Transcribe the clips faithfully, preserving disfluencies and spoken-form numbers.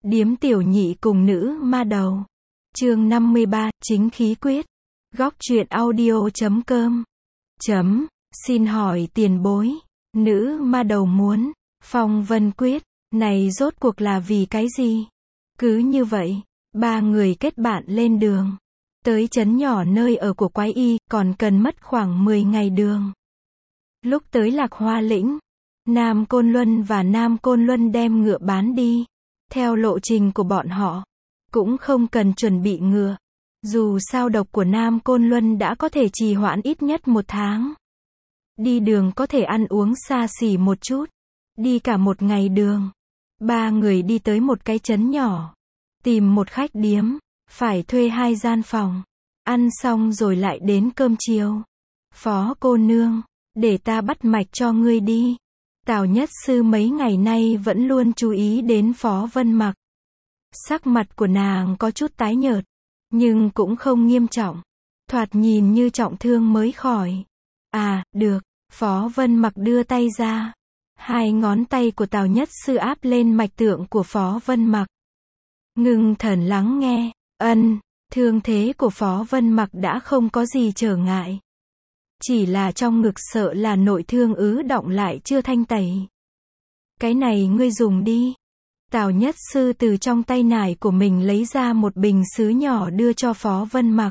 Điếm tiểu nhị cùng nữ ma đầu. Chương năm mươi ba, chính khí quyết. Góc truyện audio chấm com. Chấm, xin hỏi tiền bối. Nữ ma đầu muốn, phong vân quyết, này rốt cuộc là vì cái gì? Cứ như vậy, ba người kết bạn lên đường. Tới trấn nhỏ nơi ở của quái y, còn cần mất khoảng mười ngày đường. Lúc tới Lạc Hoa Lĩnh, Nam Côn Luân và Nam Côn Luân đem ngựa bán đi. Theo lộ trình của bọn họ, cũng không cần chuẩn bị ngựa. Dù sao độc của Nam Côn Luân đã có thể trì hoãn ít nhất một tháng. Đi đường có thể ăn uống xa xỉ một chút. Đi cả một ngày đường. Ba người đi tới một cái trấn nhỏ. Tìm một khách điếm. Phải thuê hai gian phòng. Ăn xong rồi lại đến cơm chiều. Phó cô nương, để ta bắt mạch cho ngươi đi. Tào Nhất Sư mấy ngày nay vẫn luôn chú ý đến Phó Vân Mặc. Sắc mặt của nàng có chút tái nhợt, nhưng cũng không nghiêm trọng. Thoạt nhìn như trọng thương mới khỏi. À, được. Phó Vân Mặc đưa tay ra. Hai ngón tay của Tào Nhất Sư áp lên mạch tượng của Phó Vân Mặc. Ngưng thần lắng nghe. Ân, thương thế của Phó Vân Mặc đã không có gì trở ngại. Chỉ là trong ngực sợ là nội thương ứ động lại chưa thanh tẩy. Cái này ngươi dùng đi. Tào Nhất Sư từ trong tay nải của mình lấy ra một bình sứ nhỏ đưa cho Phó Vân Mặc.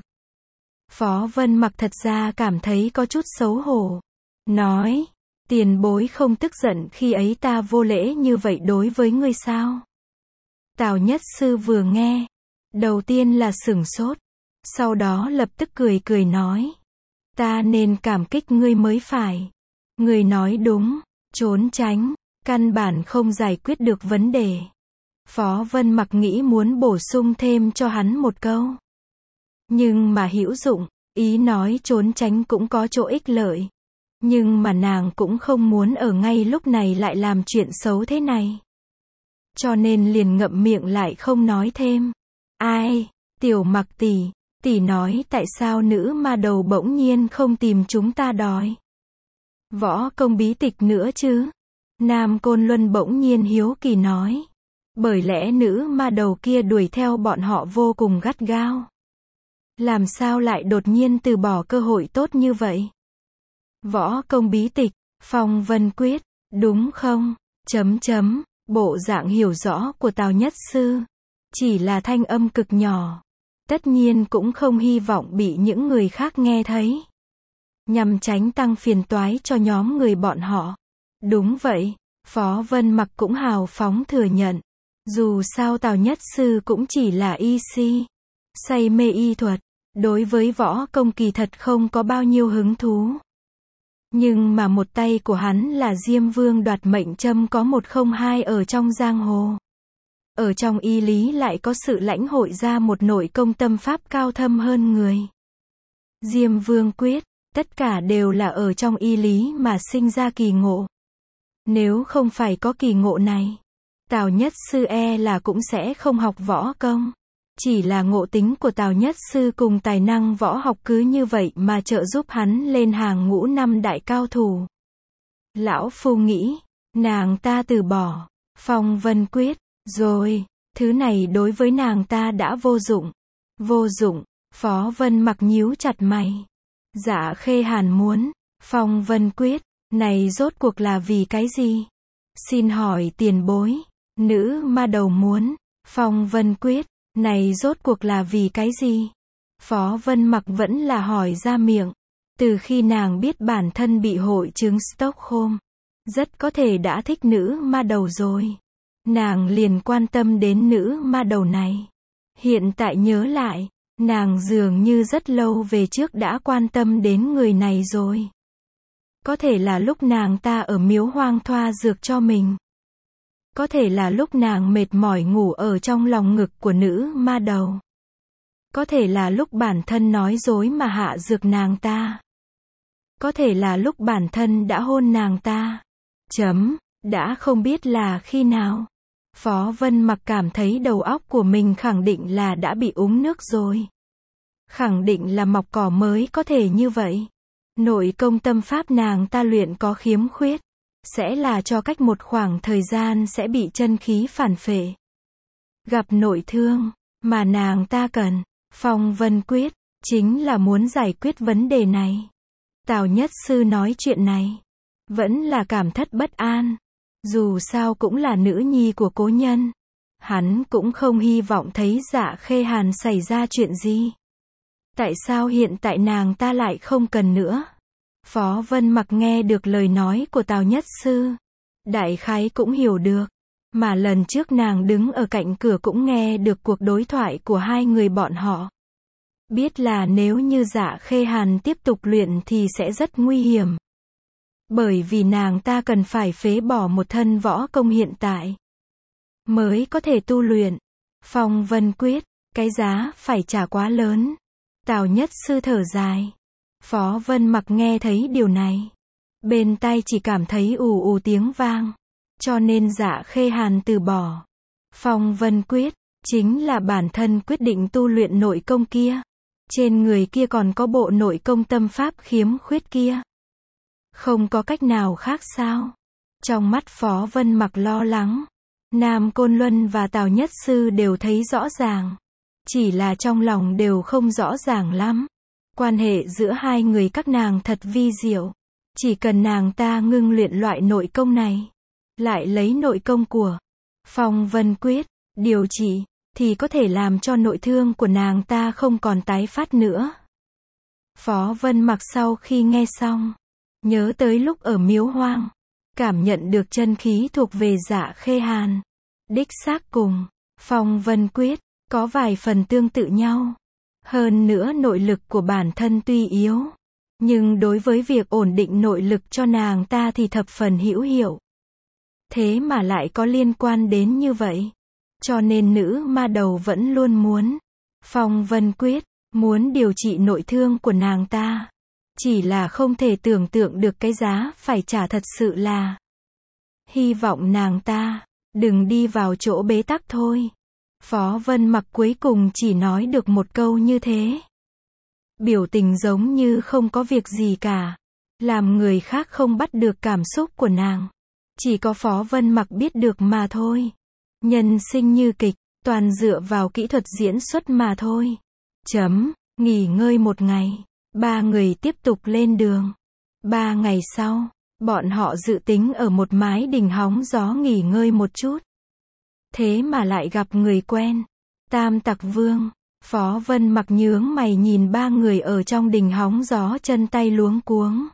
Phó Vân Mặc thật ra cảm thấy có chút xấu hổ. Nói, tiền bối không tức giận khi ấy ta vô lễ như vậy đối với ngươi sao? Tào Nhất Sư vừa nghe, đầu tiên là sửng sốt, sau đó lập tức cười cười nói. Ta nên cảm kích ngươi mới phải. Ngươi nói đúng, trốn tránh, căn bản không giải quyết được vấn đề. Phó Vân Mặc nghĩ muốn bổ sung thêm cho hắn một câu. Nhưng mà hữu dụng, ý nói trốn tránh cũng có chỗ ích lợi. Nhưng mà nàng cũng không muốn ở ngay lúc này lại làm chuyện xấu thế này. Cho nên liền ngậm miệng lại không nói thêm. Ai, Tiểu Mặc tỷ, tỷ nói tại sao nữ ma đầu bỗng nhiên không tìm chúng ta đòi võ công bí tịch nữa chứ? Nam Côn Luân bỗng nhiên hiếu kỳ nói. Bởi lẽ nữ ma đầu kia đuổi theo bọn họ vô cùng gắt gao. Làm sao lại đột nhiên từ bỏ cơ hội tốt như vậy? Võ công bí tịch, phong vân quyết, đúng không? Chấm chấm, bộ dạng hiểu rõ của Tào Nhất Sư. Chỉ là thanh âm cực nhỏ. Tất nhiên cũng không hy vọng bị những người khác nghe thấy. Nhằm tránh tăng phiền toái cho nhóm người bọn họ. Đúng vậy, Phó Vân Mặc cũng hào phóng thừa nhận. Dù sao Tào Nhất Sư cũng chỉ là y si. Say mê y thuật. Đối với võ công kỳ thật không có bao nhiêu hứng thú. Nhưng mà một tay của hắn là Diêm Vương đoạt mệnh châm có một không hai ở trong giang hồ. Ở trong y lý lại có sự lãnh hội ra một nội công tâm pháp cao thâm hơn người. Diêm Vương quyết, tất cả đều là ở trong y lý mà sinh ra kỳ ngộ. Nếu không phải có kỳ ngộ này, Tào Nhất Sư e là cũng sẽ không học võ công. Chỉ là ngộ tính của Tào Nhất Sư cùng tài năng võ học cứ như vậy mà trợ giúp hắn lên hàng ngũ năm đại cao thủ. Lão Phu nghĩ, nàng ta từ bỏ phong vân quyết, rồi, thứ này đối với nàng ta đã vô dụng. Vô dụng, Phó Vân Mặc nhíu chặt mày. Dạ Khê Hàn muốn, phong vân quyết, này rốt cuộc là vì cái gì? Xin hỏi tiền bối, nữ ma đầu muốn, phong vân quyết, này rốt cuộc là vì cái gì? Phó Vân Mặc vẫn là hỏi ra miệng. Từ khi nàng biết bản thân bị hội chứng Stockholm, rất có thể đã thích nữ ma đầu rồi. Nàng liền quan tâm đến nữ ma đầu này. Hiện tại nhớ lại, nàng dường như rất lâu về trước đã quan tâm đến người này rồi. Có thể là lúc nàng ta ở miếu hoang thoa dược cho mình. Có thể là lúc nàng mệt mỏi ngủ ở trong lòng ngực của nữ ma đầu. Có thể là lúc bản thân nói dối mà hạ dược nàng ta. Có thể là lúc bản thân đã hôn nàng ta. Chấm, đã không biết là khi nào. Phó Vân Mặc cảm thấy đầu óc của mình khẳng định là đã bị uống nước rồi. Khẳng định là mọc cỏ mới có thể như vậy. Nội công tâm pháp nàng ta luyện có khiếm khuyết. Sẽ là cho cách một khoảng thời gian sẽ bị chân khí phản phệ. Gặp nội thương, mà nàng ta cần, Phong Vân Quyết, chính là muốn giải quyết vấn đề này. Tào Nhất Sư nói chuyện này, vẫn là cảm thất bất an. Dù sao cũng là nữ nhi của cố nhân. Hắn cũng không hy vọng thấy Dạ Khê Hàn xảy ra chuyện gì. Tại sao hiện tại nàng ta lại không cần nữa? Phó Vân Mặc nghe được lời nói của Tào Nhất Sư. Đại khái cũng hiểu được. Mà lần trước nàng đứng ở cạnh cửa cũng nghe được cuộc đối thoại của hai người bọn họ. Biết là nếu như Dạ Khê Hàn tiếp tục luyện thì sẽ rất nguy hiểm. Bởi vì nàng ta cần phải phế bỏ một thân võ công hiện tại. Mới có thể tu luyện. Phong Vân Quyết, cái giá phải trả quá lớn. Tào Nhất Sư thở dài. Phó Vân Mặc nghe thấy điều này. Bên tai chỉ cảm thấy ù ù tiếng vang. Cho nên Dạ Khê Hàn từ bỏ. Phong Vân Quyết, chính là bản thân quyết định tu luyện nội công kia. Trên người kia còn có bộ nội công tâm pháp khiếm khuyết kia. Không có cách nào khác sao? Trong mắt Phó Vân Mặc lo lắng. Nam Côn Luân và Tào Nhất Sư đều thấy rõ ràng. Chỉ là trong lòng đều không rõ ràng lắm. Quan hệ giữa hai người các nàng thật vi diệu. Chỉ cần nàng ta ngưng luyện loại nội công này. Lại lấy nội công của Phong Vân Quyết, điều trị, thì có thể làm cho nội thương của nàng ta không còn tái phát nữa. Phó Vân Mặc sau khi nghe xong, nhớ tới lúc ở Miếu Hoang, cảm nhận được chân khí thuộc về Dạ Khê Hàn. Đích xác cùng Phong Vân Quyết, có vài phần tương tự nhau. Hơn nữa nội lực của bản thân tuy yếu, nhưng đối với việc ổn định nội lực cho nàng ta thì thập phần hữu hiệu. Thế mà lại có liên quan đến như vậy. Cho nên nữ ma đầu vẫn luôn muốn Phong Vân Quyết, muốn điều trị nội thương của nàng ta. Chỉ là không thể tưởng tượng được cái giá phải trả thật sự là. Hy vọng nàng ta đừng đi vào chỗ bế tắc thôi. Phó Vân Mặc cuối cùng chỉ nói được một câu như thế. Biểu tình giống như không có việc gì cả. Làm người khác không bắt được cảm xúc của nàng. Chỉ có Phó Vân Mặc biết được mà thôi. Nhân sinh như kịch, toàn dựa vào kỹ thuật diễn xuất mà thôi. Chấm, nghỉ ngơi một ngày. Ba người tiếp tục lên đường. Ba ngày sau, bọn họ dự tính ở một mái đình hóng gió nghỉ ngơi một chút. Thế mà lại gặp người quen. Tam Tặc Vương. Phó Vân Mặc nhướng mày nhìn ba người ở trong đình hóng gió chân tay luống cuống.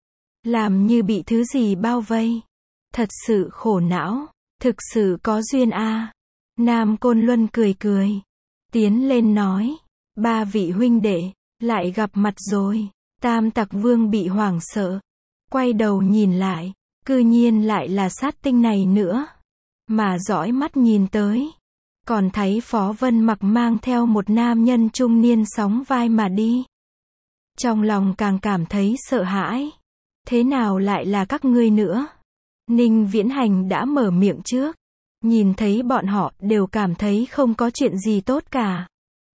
Làm như bị thứ gì bao vây. Thật sự khổ não. Thực sự có duyên a. À. Nam Côn Luân cười cười. Tiến lên nói. Ba vị huynh đệ, lại gặp mặt rồi. Tam Tặc Vương bị hoảng sợ. Quay đầu nhìn lại. Cư nhiên lại là sát tinh này nữa. Mà dõi mắt nhìn tới. Còn thấy Phó Vân Mặc mang theo một nam nhân trung niên sóng vai mà đi. Trong lòng càng cảm thấy sợ hãi. Thế nào lại là các ngươi nữa? Ninh Viễn Hành đã mở miệng trước. Nhìn thấy bọn họ đều cảm thấy không có chuyện gì tốt cả.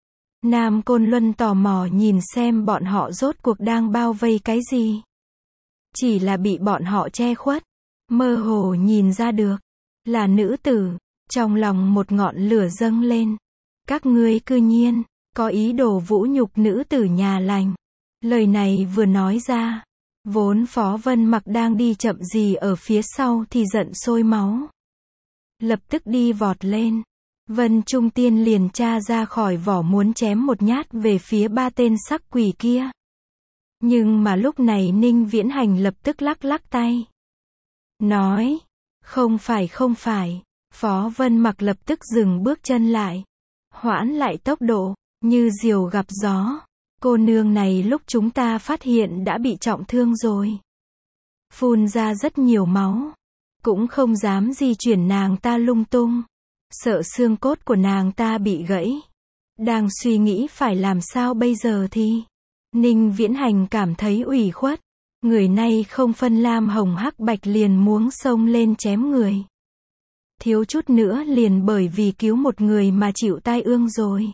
Nam Côn Luân tò mò nhìn xem bọn họ rốt cuộc đang bao vây cái gì. Chỉ là bị bọn họ che khuất. Mơ hồ nhìn ra được. Là nữ tử. Trong lòng một ngọn lửa dâng lên. Các ngươi cư nhiên có ý đồ vũ nhục nữ tử nhà lành. Lời này vừa nói ra. Vốn Phó Vân Mặc đang đi chậm gì ở phía sau thì giận sôi máu. Lập tức đi vọt lên. Vân Trung Tiên liền tra ra khỏi vỏ muốn chém một nhát về phía ba tên sắc quỷ kia. Nhưng mà lúc này Ninh Viễn Hành lập tức lắc lắc tay. Nói. Không phải không phải. Phó Vân Mặc lập tức dừng bước chân lại. Hoãn lại tốc độ. Như diều gặp gió. Cô nương này lúc chúng ta phát hiện đã bị trọng thương rồi. Phun ra rất nhiều máu. Cũng không dám di chuyển nàng ta lung tung. Sợ xương cốt của nàng ta bị gãy. Đang suy nghĩ phải làm sao bây giờ thì. Ninh Viễn Hành cảm thấy ủy khuất. Người này không phân lam hồng hắc bạch liền muốn xông lên chém người. Thiếu chút nữa liền bởi vì cứu một người mà chịu tai ương rồi.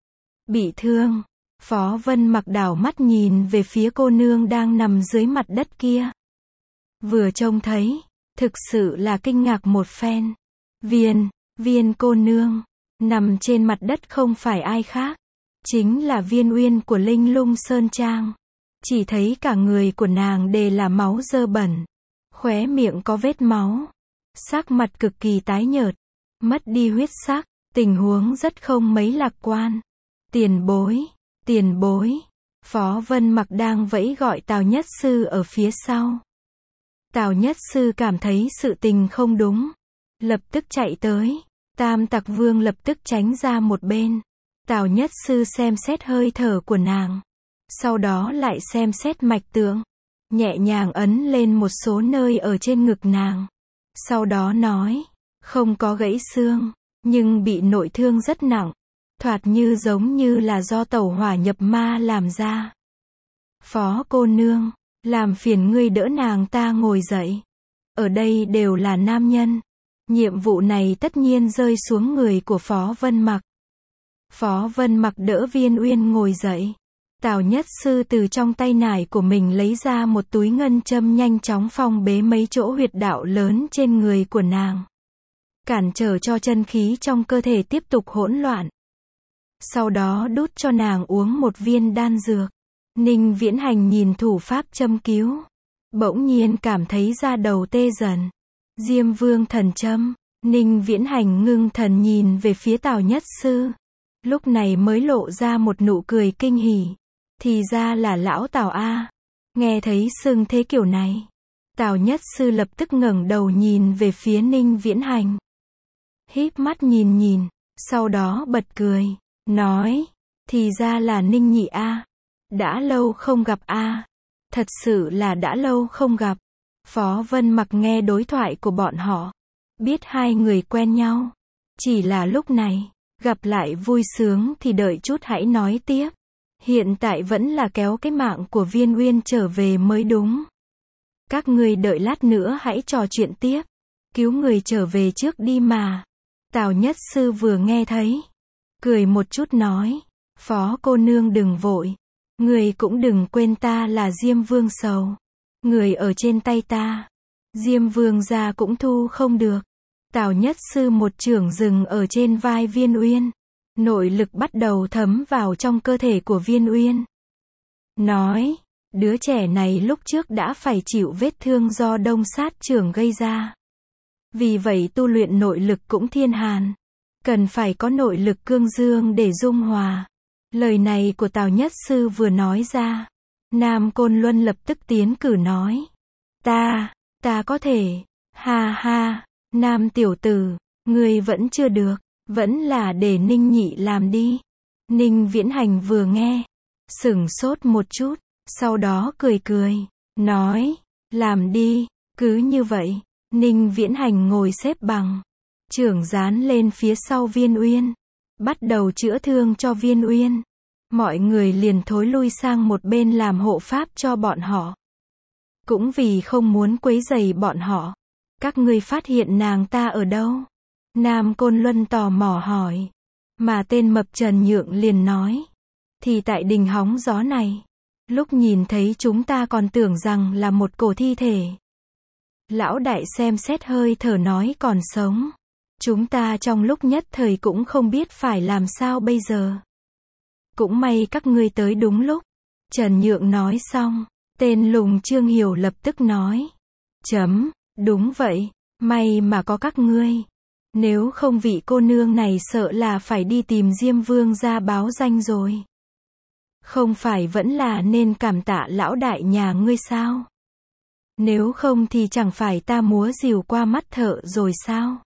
Bị thương. Phó Vân Mặc đảo mắt nhìn về phía cô nương đang nằm dưới mặt đất kia. Vừa trông thấy, thực sự là kinh ngạc một phen. Viên, viên cô nương, Nằm trên mặt đất không phải ai khác, chính là Viên Uyên của Linh Lung Sơn Trang. Chỉ thấy cả người của nàng đều là máu dơ bẩn, khóe miệng có vết máu, sắc mặt cực kỳ tái nhợt, mất đi huyết sắc, tình huống rất không mấy lạc quan. Tiền bối, tiền bối. Phó Vân Mặc đang vẫy gọi Tào Nhất Sư ở phía sau. Tào Nhất Sư cảm thấy sự tình không đúng, lập tức chạy tới. Tam Tặc Vương lập tức tránh ra một bên. Tào Nhất Sư xem xét hơi thở của nàng, sau đó lại xem xét mạch tượng, nhẹ nhàng ấn lên một số nơi ở trên ngực nàng. Sau đó nói, không có gãy xương, nhưng bị nội thương rất nặng, thoạt như giống như là do tẩu hỏa nhập ma làm ra. Phó cô nương, làm phiền ngươi đỡ nàng ta ngồi dậy. Ở đây đều là nam nhân, nhiệm vụ này tất nhiên rơi xuống người của Phó Vân Mặc. Phó Vân Mặc đỡ Viên Uyên ngồi dậy. Tào Nhất Sư từ trong tay nải của mình lấy ra một túi ngân châm, nhanh chóng phong bế mấy chỗ huyệt đạo lớn trên người của nàng, cản trở cho chân khí trong cơ thể tiếp tục hỗn loạn. Sau đó đút cho nàng uống một viên đan dược. Ninh Viễn Hành nhìn thủ pháp châm cứu, bỗng nhiên cảm thấy da đầu tê dần. Diêm Vương thần châm. Ninh Viễn Hành ngưng thần nhìn về phía Tào Nhất Sư, lúc này mới lộ ra một nụ cười kinh hỉ. Thì ra là lão Tào a. Nghe thấy xưng thế kiểu này, Tào Nhất Sư lập tức ngẩng đầu nhìn về phía Ninh Viễn Hành, híp mắt nhìn nhìn, sau đó bật cười, nói, thì ra là Ninh nhị a. Đã lâu không gặp a. Thật sự là đã lâu không gặp. Phó Vân Mặc nghe đối thoại của bọn họ, biết hai người quen nhau. Chỉ là lúc này, gặp lại vui sướng thì đợi chút hãy nói tiếp. Hiện tại vẫn là kéo cái mạng của Viên Uyên trở về mới đúng. Các ngươi đợi lát nữa hãy trò chuyện tiếp. Cứu người trở về trước đi mà. Tào Nhất Sư vừa nghe thấy, cười một chút nói, Phó cô nương đừng vội. Người cũng đừng quên ta là Diêm Vương Sầu. Người ở trên tay ta, Diêm Vương gia cũng thu không được. Tào Nhất Sư một chưởng dừng ở trên vai Viên Uyên. Nội lực bắt đầu thấm vào trong cơ thể của Viên Uyên. Nói, đứa trẻ này lúc trước đã phải chịu vết thương do đông sát chưởng gây ra. Vì vậy tu luyện nội lực cũng thiên hàn. Cần phải có nội lực cương dương để dung hòa. Lời này của Tào Nhất Sư vừa nói ra, Nam Côn Luân lập tức tiến cử nói, ta, ta có thể, ha ha, Nam tiểu tử, ngươi vẫn chưa được, vẫn là để Ninh nhị làm đi. Ninh Viễn Hành vừa nghe, sửng sốt một chút, sau đó cười cười, nói, làm đi. Cứ như vậy, Ninh Viễn Hành ngồi xếp bằng, chưởng dán lên phía sau Viên Uyên, bắt đầu chữa thương cho Viên Uyên. Mọi người liền thối lui sang một bên làm hộ pháp cho bọn họ. Cũng vì không muốn quấy rầy bọn họ. Các ngươi phát hiện nàng ta ở đâu? Nam Côn Luân tò mò hỏi. Mà tên mập Trần Nhượng liền nói, thì tại đình hóng gió này, lúc nhìn thấy chúng ta còn tưởng rằng là một cổ thi thể. Lão đại xem xét hơi thở nói còn sống. Chúng ta trong lúc nhất thời cũng không biết phải làm sao bây giờ. Cũng may các ngươi tới đúng lúc. Trần Nhượng nói xong, tên Lùng Trương Hiểu lập tức nói, chấm, đúng vậy, may mà có các ngươi. Nếu không vị cô nương này sợ là phải đi tìm Diêm Vương ra báo danh rồi. Không phải vẫn là nên cảm tạ lão đại nhà ngươi sao? Nếu không thì chẳng phải ta múa rìu qua mắt thợ rồi sao?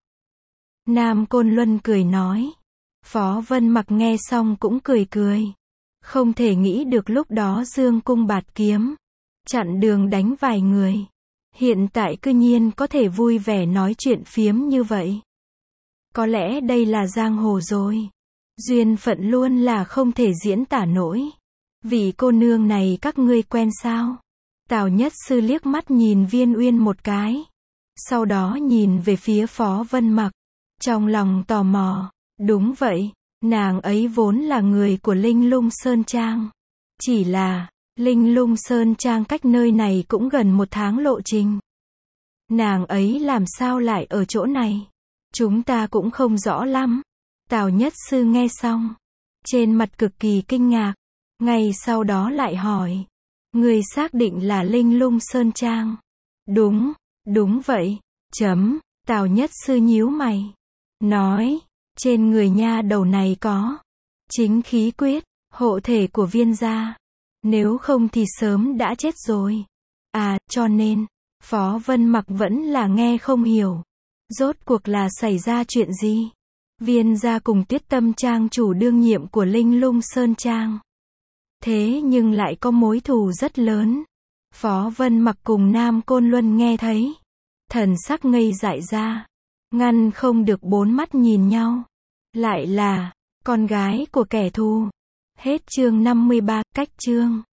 Nam Côn Luân cười nói. Phó Vân Mặc nghe xong cũng cười cười. Không thể nghĩ được lúc đó dương cung bạt kiếm, chặn đường đánh vài người. Hiện tại cư nhiên có thể vui vẻ nói chuyện phiếm như vậy. Có lẽ đây là giang hồ rồi. Duyên phận luôn là không thể diễn tả nổi. Vì cô nương này các ngươi quen sao? Tào Nhất Sư liếc mắt nhìn Viên Uyên một cái. Sau đó nhìn về phía Phó Vân Mặc. Trong lòng tò mò. Đúng vậy, nàng ấy vốn là người của Linh Lung Sơn Trang. Chỉ là, Linh Lung Sơn Trang cách nơi này cũng gần một tháng lộ trình. Nàng ấy làm sao lại ở chỗ này? Chúng ta cũng không rõ lắm. Tào Nhất Sư nghe xong, trên mặt cực kỳ kinh ngạc, ngay sau đó lại hỏi, người xác định là Linh Lung Sơn Trang? Đúng, đúng vậy, chấm, Tào Nhất Sư nhíu mày, nói, trên người nha đầu này có chính khí quyết, hộ thể của Viên gia, nếu không thì sớm đã chết rồi. À, cho nên, Phó Vân Mặc vẫn là nghe không hiểu. Rốt cuộc là xảy ra chuyện gì? Viên gia cùng Tuyết Tâm Trang chủ đương nhiệm của Linh Lung Sơn Trang. Thế nhưng lại có mối thù rất lớn. Phó Vân Mặc cùng Nam Côn Luân nghe thấy, thần sắc ngây dại ra, ngăn không được bốn mắt nhìn nhau. Lại là con gái của kẻ thù. Hết chương năm mươi ba, cách chương